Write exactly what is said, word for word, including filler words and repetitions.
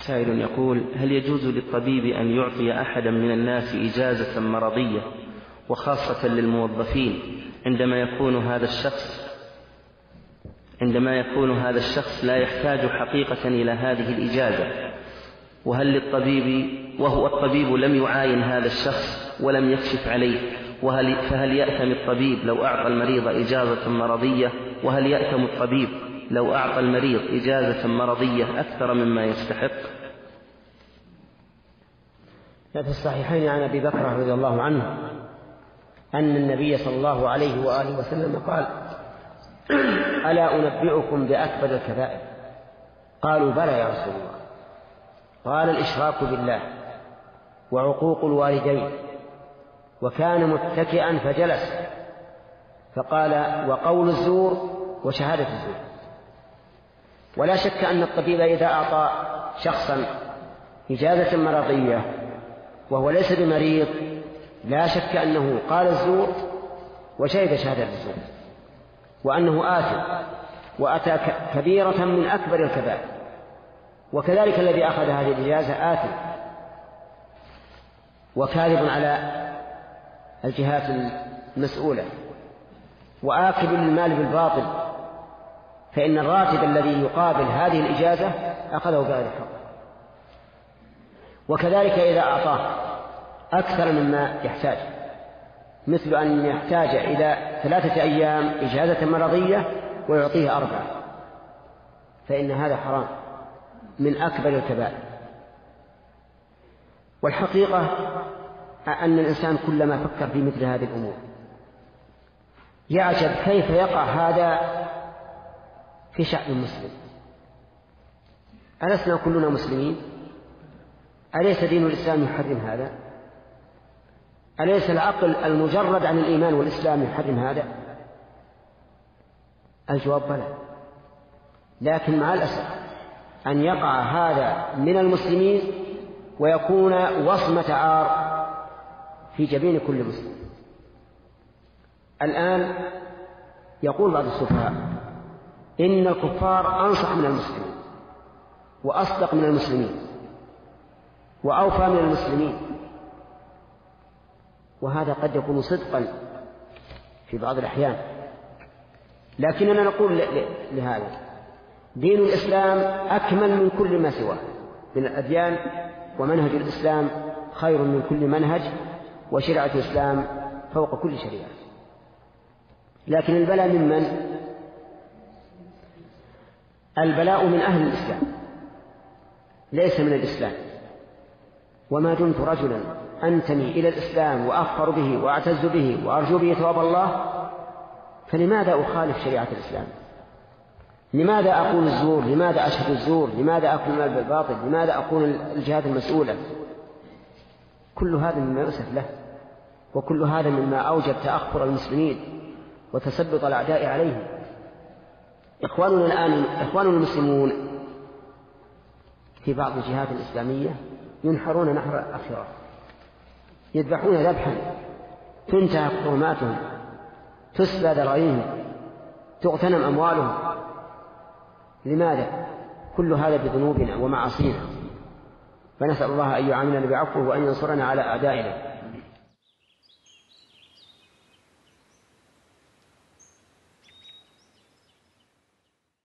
سائل يقول: هل يجوز للطبيب أن يعطي أحدا من الناس إجازة مرضية وخاصة للموظفين عندما يكون هذا الشخص عندما يكون هذا الشخص لا يحتاج حقيقة إلى هذه الإجازة، وهل للطبيب وهو الطبيب لم يعاين هذا الشخص ولم يكشف عليه، وهل فهل يأثم الطبيب لو أعطى المريض إجازة مرضية، وهل يأثم الطبيب لو أعطى المريض إجازة مرضية أكثر مما يستحق؟ في الصحيحين عن أبي بكر رضي الله عنه أن النبي صلى الله عليه وآله وسلم قال: ألا أنبئكم بأكبر الكبائر؟ قالوا: بلى يا رسول الله. قال: الإشراك بالله، وعقوق الوالدين، وكان متكئا فجلس، فقال: وقول الزور، وشهادة الزور. ولا شك أن الطبيب إذا أعطى شخصا إجازة مرضية وهو ليس بمريض لا شك أنه قال الزور وشهد شهادة الزور، وأنه آثم وأتى كبيرة من أكبر الكبائر. وكذلك الذي أخذ هذه الإجازة آثم وكاذب على الجهات المسؤولة وآكل المال بالباطل، فإن الراتب الذي يقابل هذه الإجازة أخذه بغير حق. وكذلك إذا أعطاه أكثر مما يحتاج، مثل أن يحتاج إلى ثلاثة أيام إجازة مرضية ويعطيه أربعة، فإن هذا حرام من أكبر الكبائر. والحقيقة أن الإنسان كلما فكر في مثل هذه الأمور يعجب كيف يقع هذا في شعب مسلم. ألسنا كلنا مسلمين؟ أليس دين الإسلام يحرم هذا؟ أليس العقل المجرد عن الإيمان والإسلام يحرم هذا؟ الجواب بلى. لكن مع الأسف أن يقع هذا من المسلمين ويكون وصمة عار في جبين كل مسلم. الآن يقول بعض السفهاء إن الكفار أنصح من المسلمين وأصدق من المسلمين وأوفى من المسلمين، وهذا قد يكون صدقا في بعض الأحيان، لكننا نقول لهذا: دين الإسلام أكمل من كل ما سواه من الأديان، ومنهج الإسلام خير من كل منهج، وشريعة الإسلام فوق كل شريعة. لكن البلاء ممن؟ البلاء من أهل الإسلام ليس من الإسلام. وما دمت رجلا أنتمي إلى الإسلام وأفخر به وأعتز به وأرجو به ثواب الله، فلماذا أخالف شريعة الإسلام؟ لماذا أقول الزور؟ لماذا أشهد الزور؟ لماذا أكل المال بالباطل؟ لماذا أقول الجهات المسؤولة؟ كل هذا مما يؤسف له، وكل هذا مما أوجب تأخر المسلمين وتسلط الأعداء عليهم. إخواننا الآن إخواننا المسلمون في بعض الجهات الإسلامية ينحرون نحر الآخرة، يذبحون ذبحا تنتهك حرماتهم، تسلى ذراريهم، تغتنم أموالهم. لماذا؟ كل هذا بذنوبنا ومعاصينا، فنسأل الله أن يعاملنا بعفوه وأن ينصرنا على أعدائنا.